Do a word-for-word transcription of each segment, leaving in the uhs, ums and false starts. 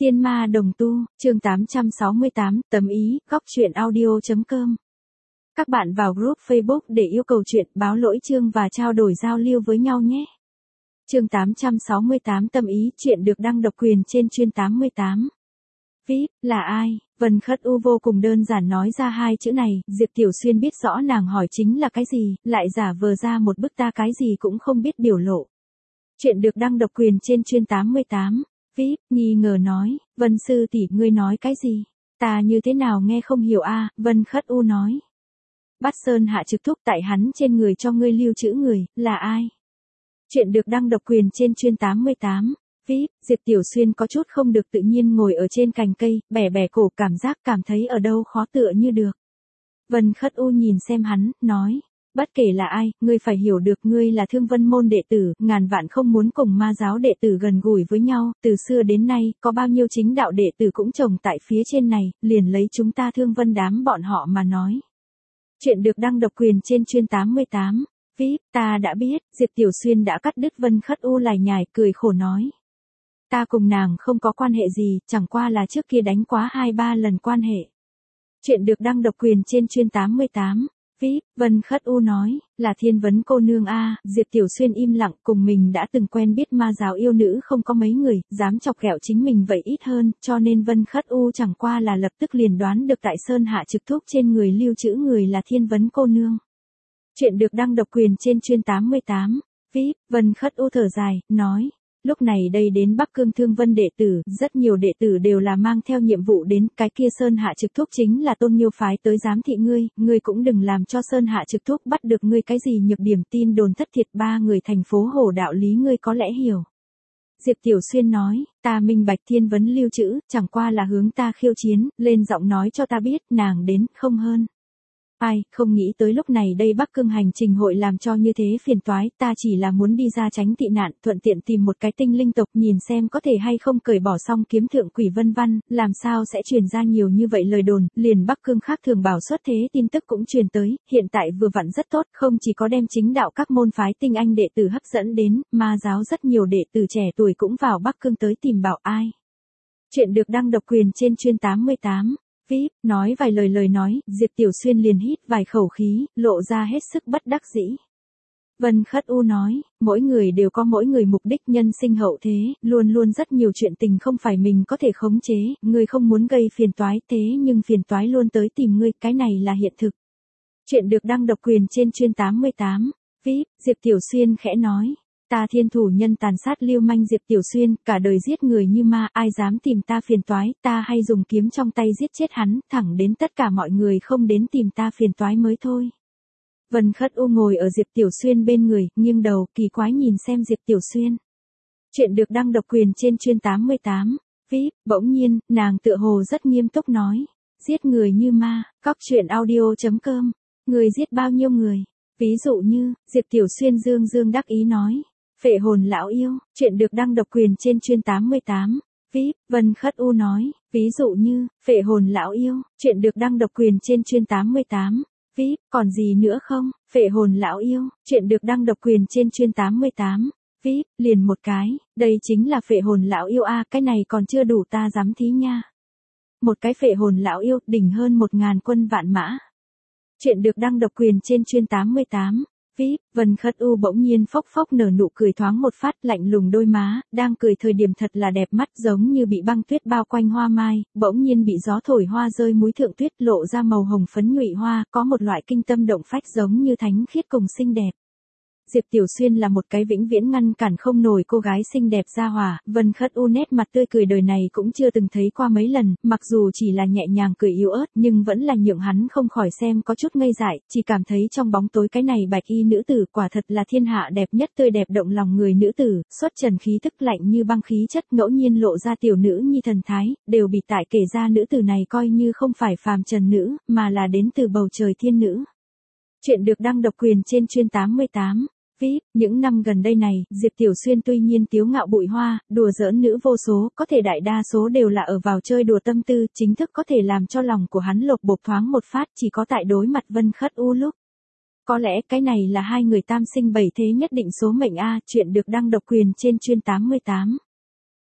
Tiên ma đồng tu, chương tám trăm sáu mươi tám, tấm ý, góc truyện audio.com. Các bạn vào group Facebook để yêu cầu chuyện, báo lỗi chương và trao đổi giao lưu với nhau nhé. Chương tám trăm sáu mươi tám, tâm ý, chuyện được đăng độc quyền trên chuyên tám mươi tám. vê i pê, là ai? Vân Khất U vô cùng đơn giản nói ra hai chữ này, Diệp Tiểu Xuyên biết rõ nàng hỏi chính là cái gì, lại giả vờ ra một bức ta cái gì cũng không biết biểu lộ. Chuyện được đăng độc quyền trên chuyên tám mươi tám. vê i pê, nghi ngờ nói, Vân sư tỷ, ngươi nói cái gì? Ta như thế nào nghe không hiểu a? Vân Khất U nói. Bát Sơn hạ trực thúc tại hắn trên người cho ngươi lưu trữ người, là ai? Chuyện được đăng độc quyền trên chuyên tám mươi tám. vê i pê, Diệp Tiểu Xuyên có chút không được tự nhiên ngồi ở trên cành cây, bẻ bẻ cổ, cảm giác cảm thấy ở đâu khó tựa như được. Vân Khất U nhìn xem hắn, nói. Bất kể là ai, ngươi phải hiểu được ngươi là Thương Vân môn đệ tử, ngàn vạn không muốn cùng ma giáo đệ tử gần gũi với nhau, từ xưa đến nay, có bao nhiêu chính đạo đệ tử cũng trồng tại phía trên này, liền lấy chúng ta Thương Vân đám bọn họ mà nói. Chuyện được đăng độc quyền trên chuyên tám mươi tám. vê i pê, ta đã biết, Diệp Tiểu Xuyên đã cắt đứt Vân Khất U lải nhải, cười khổ nói. Ta cùng nàng không có quan hệ gì, chẳng qua là trước kia đánh quá hai ba lần quan hệ. Chuyện được đăng độc quyền trên chuyên tám mươi tám. vê i pê, Vân Khất U nói, là Thiên Vấn cô nương a. Diệp Tiểu Xuyên im lặng, cùng mình đã từng quen biết ma giáo yêu nữ không có mấy người, dám chọc ghẹo chính mình vậy ít hơn, cho nên Vân Khất U chẳng qua là lập tức liền đoán được tại Sơn Hạ trực thúc trên người lưu trữ người là Thiên Vấn cô nương. Chuyện được đăng độc quyền trên chuyên tám mươi tám. vê i pê, Vân Khất U thở dài, nói. Lúc này đây đến Bắc Cương Thương Vân đệ tử, rất nhiều đệ tử đều là mang theo nhiệm vụ đến, cái kia Sơn Hạ trực thúc chính là Tôn Nghiêu phái tới giám thị ngươi, ngươi cũng đừng làm cho Sơn Hạ trực thúc bắt được ngươi cái gì nhược điểm, tin đồn thất thiệt, ba người thành phố hồ đạo lý ngươi có lẽ hiểu. Diệp Tiểu Xuyên nói, ta minh bạch Thiên Vấn lưu trữ, chẳng qua là hướng ta khiêu chiến, lên giọng nói cho ta biết, nàng đến, không hơn. Ai, không nghĩ tới lúc này đây Bắc Cương hành trình hội làm cho như thế phiền toái, ta chỉ là muốn đi ra tránh tị nạn, thuận tiện tìm một cái tinh linh tộc nhìn xem có thể hay không cởi bỏ xong kiếm thượng quỷ vân văn, làm sao sẽ truyền ra nhiều như vậy lời đồn, liền Bắc Cương khác thường bảo xuất thế tin tức cũng truyền tới, hiện tại vừa vặn rất tốt, không chỉ có đem chính đạo các môn phái tinh anh đệ tử hấp dẫn đến, ma giáo rất nhiều đệ tử trẻ tuổi cũng vào Bắc Cương tới tìm bảo ai. Chuyện được đăng độc quyền trên chuyên tám mươi tám. vê i pê, nói vài lời lời nói, Diệp Tiểu Xuyên liền hít vài khẩu khí, lộ ra hết sức bất đắc dĩ. Vân Khất U nói, mỗi người đều có mỗi người mục đích, nhân sinh hậu thế, luôn luôn rất nhiều chuyện tình không phải mình có thể khống chế, ngươi không muốn gây phiền toái thế nhưng phiền toái luôn tới tìm ngươi, cái này là hiện thực. Chuyện được đăng độc quyền trên chuyên tám mươi tám. vê i pê, Diệp Tiểu Xuyên khẽ nói. Ta thiên thủ nhân tàn sát lưu manh Diệp Tiểu Xuyên, cả đời giết người như ma, ai dám tìm ta phiền toái, ta hay dùng kiếm trong tay giết chết hắn, thẳng đến tất cả mọi người không đến tìm ta phiền toái mới thôi. Vân Khất U ngồi ở Diệp Tiểu Xuyên bên người, nghiêng đầu, kỳ quái nhìn xem Diệp Tiểu Xuyên. Chuyện được đăng độc quyền trên chuyên tám mươi tám. vê i pê, bỗng nhiên, nàng tựa hồ rất nghiêm túc nói. Giết người như ma, góc truyện audio.com. Người giết bao nhiêu người? Ví dụ như, Diệp Tiểu Xuyên dương dương đắc ý nói. Phệ hồn lão yêu, chuyện được đăng độc quyền trên chuyên tám mươi tám. vê i pê, Vân Khất U nói, ví dụ như, phệ hồn lão yêu, chuyện được đăng độc quyền trên chuyên tám mươi tám. vê i pê, còn gì nữa không? Phệ hồn lão yêu, chuyện được đăng độc quyền trên chuyên tám mươi tám. vê i pê, liền một cái, đây chính là phệ hồn lão yêu a, cái này còn chưa đủ ta dám thí nha. Một cái phệ hồn lão yêu, đỉnh hơn một ngàn quân vạn mã. Chuyện được đăng độc quyền trên chuyên tám mươi tám. vê i pê, Vân Khất U bỗng nhiên phốc phốc nở nụ cười thoáng một phát, lạnh lùng đôi má, đang cười thời điểm thật là đẹp mắt, giống như bị băng tuyết bao quanh hoa mai, bỗng nhiên bị gió thổi hoa rơi múi thượng tuyết, lộ ra màu hồng phấn nhụy hoa, có một loại kinh tâm động phách giống như thánh khiết cùng xinh đẹp. Diệp Tiểu Xuyên là một cái vĩnh viễn ngăn cản không nổi cô gái xinh đẹp ra hỏa, Vân Khất U nét mặt tươi cười đời này cũng chưa từng thấy qua mấy lần, mặc dù chỉ là nhẹ nhàng cười yếu ớt nhưng vẫn là nhượng hắn không khỏi xem có chút ngây dại, chỉ cảm thấy trong bóng tối cái này bạch y nữ tử quả thật là thiên hạ đẹp nhất, tươi đẹp động lòng người nữ tử, xuất trần khí tức lạnh như băng khí chất, ngẫu nhiên lộ ra tiểu nữ nhi thần thái, đều bị tại kể ra nữ tử này coi như không phải phàm trần nữ, mà là đến từ bầu trời thiên nữ. Chuyện được đăng độc quyền trên chuyên tám mươi tám. vê i pê, những năm gần đây này, Diệp Tiểu Xuyên tuy nhiên tiếu ngạo bụi hoa, đùa giỡn nữ vô số, có thể đại đa số đều là ở vào chơi đùa tâm tư, chính thức có thể làm cho lòng của hắn lột bột thoáng một phát, chỉ có tại đối mặt Vân Khất U lúc. Có lẽ cái này là hai người tam sinh bảy thế nhất định số mệnh a, chuyện được đăng độc quyền trên chuyên tám mươi tám.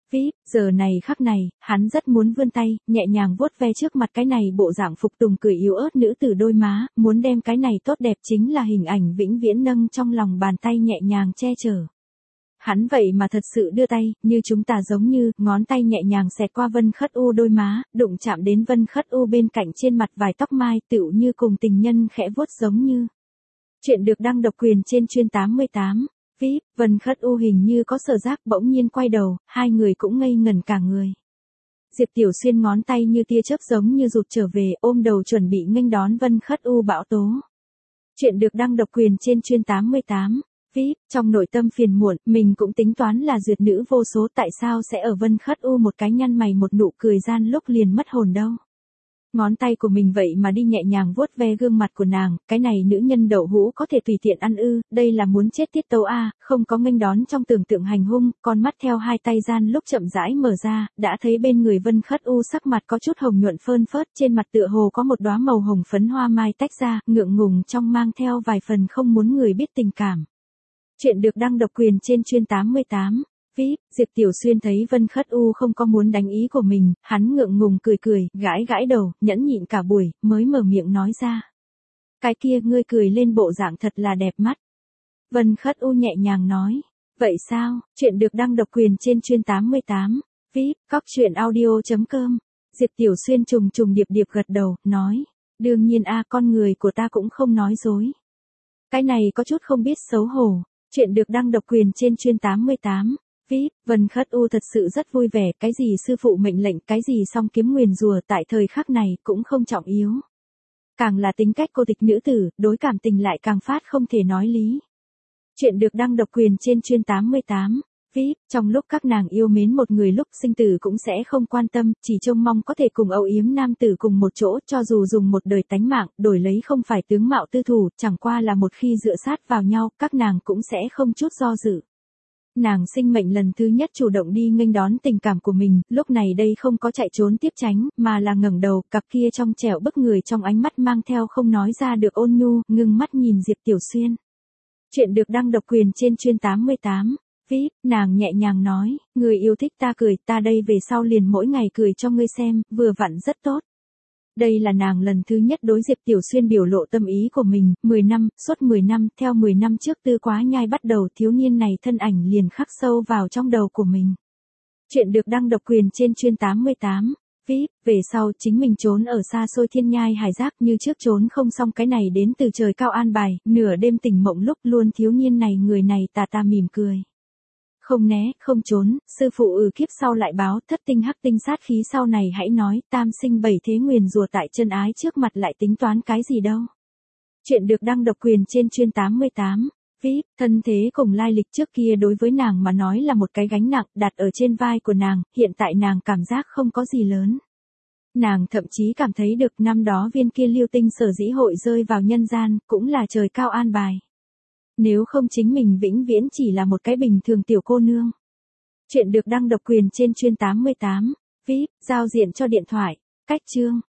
vê i pê, giờ này khắc này, hắn rất muốn vươn tay, nhẹ nhàng vuốt ve trước mặt cái này bộ dạng phục tùng cười yếu ớt nữ tử đôi má, muốn đem cái này tốt đẹp chính là hình ảnh vĩnh viễn nâng trong lòng bàn tay nhẹ nhàng che chở. Hắn vậy mà thật sự đưa tay, như chúng ta giống như, ngón tay nhẹ nhàng xẹt qua Vân Khất U đôi má, đụng chạm đến Vân Khất U bên cạnh trên mặt vài tóc mai, tựu như cùng tình nhân khẽ vuốt giống như. Chuyện được đăng độc quyền trên chuyên tám mươi tám. vê i pê, Vân Khất U hình như có sở giác bỗng nhiên quay đầu, hai người cũng ngây ngẩn cả người. Diệp Tiểu Xuyên ngón tay như tia chớp giống như rụt trở về, ôm đầu chuẩn bị nghênh đón Vân Khất U bão tố. Chuyện được đăng độc quyền trên chuyên tám mươi tám. vê i pê, trong nội tâm phiền muộn, mình cũng tính toán là duyệt nữ vô số, tại sao sẽ ở Vân Khất U một cái nhăn mày một nụ cười gian lúc liền mất hồn đâu. Ngón tay của mình vậy mà đi nhẹ nhàng vuốt ve gương mặt của nàng, cái này nữ nhân đậu hũ có thể tùy tiện ăn ư, đây là muốn chết tiết tấu a, không có nghênh đón trong tưởng tượng hành hung, con mắt theo hai tay gian lúc chậm rãi mở ra, đã thấy bên người Vân Khất U sắc mặt có chút hồng nhuận phơn phớt, trên mặt tựa hồ có một đóa màu hồng phấn hoa mai tách ra, ngượng ngùng trong mang theo vài phần không muốn người biết tình cảm. Chuyện được đăng độc quyền trên chuyên tám mươi tám. vê i pê, Diệp Tiểu Xuyên thấy Vân Khất U không có muốn đánh ý của mình, hắn ngượng ngùng cười cười, gãi gãi đầu, nhẫn nhịn cả buổi, mới mở miệng nói ra. Cái kia ngươi cười lên bộ dạng thật là đẹp mắt. Vân Khất U nhẹ nhàng nói. Vậy sao, chuyện được đăng độc quyền trên chuyên tám mươi tám. vê i pê, cóc truyện audio chấm com. Diệp Tiểu Xuyên trùng trùng điệp điệp gật đầu, nói. Đương nhiên a, con người của ta cũng không nói dối. Cái này có chút không biết xấu hổ. Chuyện được đăng độc quyền trên chuyên tám mươi tám. vê i pê, Vân Khất U thật sự rất vui vẻ, cái gì sư phụ mệnh lệnh, cái gì song kiếm nguyền rùa tại thời khắc này cũng không trọng yếu. Càng là tính cách cô tịch nữ tử, đối cảm tình lại càng phát không thể nói lý. Chuyện được đăng độc quyền trên chuyên tám mươi tám. vê i pê, trong lúc các nàng yêu mến một người lúc sinh tử cũng sẽ không quan tâm, chỉ trông mong có thể cùng âu yếm nam tử cùng một chỗ, cho dù dùng một đời tánh mạng, đổi lấy không phải tướng mạo tư thủ, chẳng qua là một khi dựa sát vào nhau, các nàng cũng sẽ không chút do dự. Nàng sinh mệnh lần thứ nhất chủ động đi nghênh đón tình cảm của mình, lúc này đây không có chạy trốn tiếp tránh, mà là ngẩng đầu, cặp kia trong trẻo bức người trong ánh mắt mang theo không nói ra được ôn nhu, ngưng mắt nhìn Diệp Tiểu Xuyên. Chuyện được đăng độc quyền trên chuyên tám mươi tám. vê i pê, nàng nhẹ nhàng nói, người yêu thích ta cười, ta đây về sau liền mỗi ngày cười cho ngươi xem, vừa vặn rất tốt. Đây là nàng lần thứ nhất đối Diệp Tiểu Xuyên biểu lộ tâm ý của mình, mười năm, suốt mười năm, theo mười năm trước Tư Quá Nhai bắt đầu, thiếu niên này thân ảnh liền khắc sâu vào trong đầu của mình. Chuyện được đăng độc quyền trên chuyên tám mươi tám. vê i pê, về sau chính mình trốn ở xa xôi thiên nhai hải giác, như trước trốn không xong cái này đến từ trời cao an bài, nửa đêm tỉnh mộng lúc luôn thiếu niên này người này tà tà mỉm cười. Không né, không trốn, sư phụ ừ kiếp sau lại báo, thất tinh hắc tinh sát khí sau này hãy nói, tam sinh bảy thế nguyền rùa tại chân ái trước mặt lại tính toán cái gì đâu. Chuyện được đăng độc quyền trên chuyên tám mươi tám. vê i pê, thân thế cùng lai lịch trước kia đối với nàng mà nói là một cái gánh nặng đặt ở trên vai của nàng, hiện tại nàng cảm giác không có gì lớn. Nàng thậm chí cảm thấy được năm đó viên kia lưu tinh sở dĩ hội rơi vào nhân gian, cũng là trời cao an bài. Nếu không chính mình vĩnh viễn chỉ là một cái bình thường tiểu cô nương. Chuyện được đăng độc quyền trên chuyên tám mươi tám. vê i pê, giao diện cho điện thoại. Cách chương.